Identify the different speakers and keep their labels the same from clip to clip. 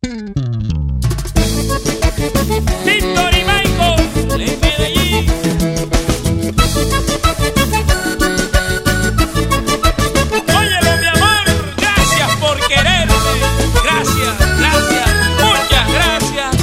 Speaker 1: Víctor y Michael en Medellín. Óyelo, mi amor, gracias por quererme. Gracias, gracias, muchas gracias.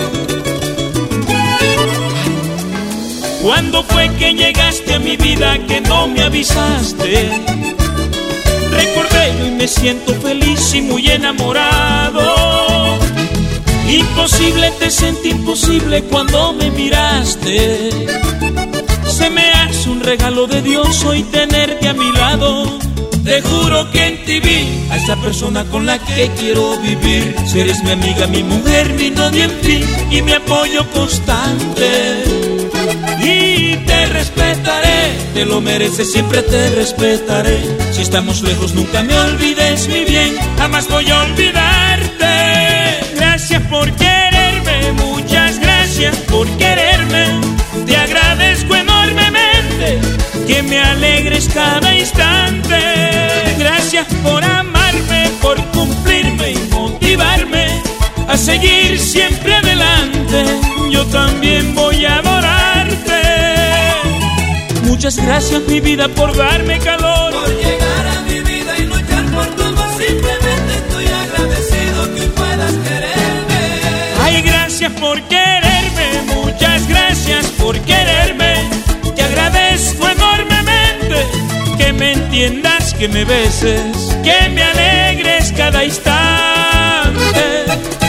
Speaker 1: ¿Cuándo fue que llegaste a mi vida que no me avisaste? Recordé y me siento feliz y muy enamorado. Imposible, te sentí imposible cuando me miraste. Se me hace un regalo de Dios hoy tenerte a mi lado. Te juro que en ti vi a esa persona con la que quiero vivir. Si eres mi amiga, mi mujer, mi novia, en fin, y mi apoyo constante. Y te respetaré, te lo mereces, siempre te respetaré. Si estamos lejos nunca me olvides, mi bien, jamás voy a olvidarte. Gracias por quererme, muchas gracias por quererme. Te agradezco enormemente que me alegres cada instante. Gracias por amarme, por cumplirme y motivarme a seguir siempre adelante. Yo también voy a adorarte. Muchas gracias, mi vida, por darme calor,
Speaker 2: por llegar a mi vida y luchar por todo. Simplemente estoy agradecido que puedas quererme.
Speaker 1: Ay, gracias por quererme, muchas gracias por quererme. Te agradezco enormemente que me entiendas, que me beses, que me alegres cada instante.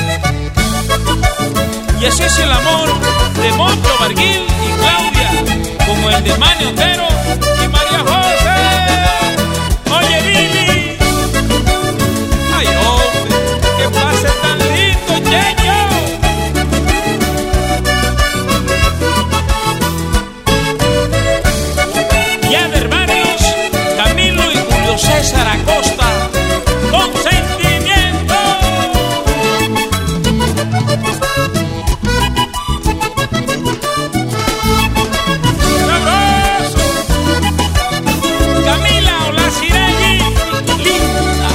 Speaker 1: Y ese es el amor de Moncho Barguil y Claudia, como el de Manny Otero y María José. Oye, Billy. Ay, hombre, que pase tan lindo, Cheño. Ya de hermanos, Camilo y Julio César Acosta, con sentimiento. ¡Sabroso! Camila Olazirelli, linda.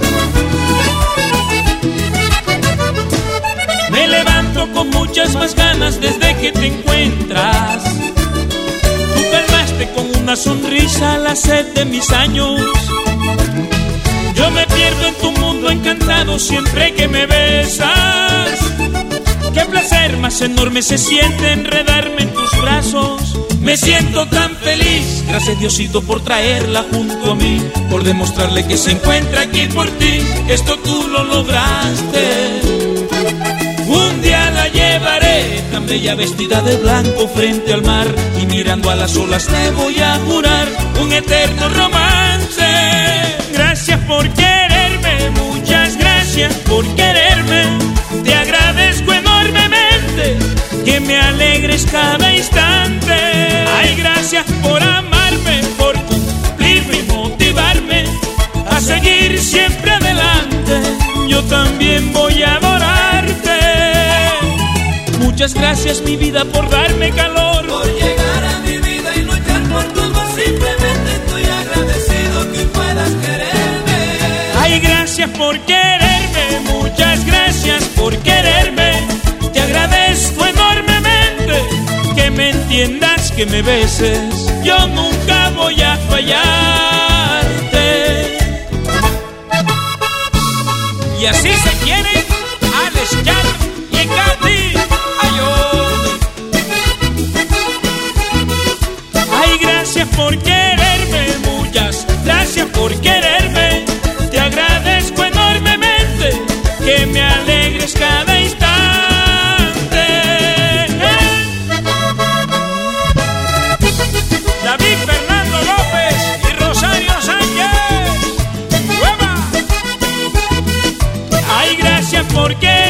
Speaker 1: Me levanto con muchas más ganas desde que te encuentras. Tú calmaste con una sonrisa la sed de mis años. Yo me pierdo en tu mundo encantado siempre que me besas. Qué placer más enorme se siente enredarme en tus brazos. Me siento tan feliz, gracias Diosito por traerla junto a mí, por demostrarle que se encuentra aquí por ti. Esto tú lo lograste. Un día la llevaré tan bella vestida de blanco frente al mar, y mirando a las olas te voy a jurar un eterno romance. Gracias por quererme, muchas gracias por quererme. Te agradezco enormemente que me alegres cada instante. Ay, gracias por amarme, por cumplirme y motivarme a seguir siempre adelante. Yo también voy a adorarte. Muchas gracias, mi vida, por darme calor,
Speaker 2: por llegar a mi vida y luchar por todo. Simplemente estoy agradecido que puedas quererme.
Speaker 1: Ay, gracias por quererme, muchas gracias por quererme. Te agradezco enormemente que me entiendas, que me beses. Yo nunca voy a fallarte. Y así se quieren Alex Char y Katy. Ay, gracias por quererme, muchas gracias por quererme. Te agradezco enormemente que me alegres cada instante. David Fernando López y Rosario Sánchez. ¡Hueva! Ay, gracias por quererme.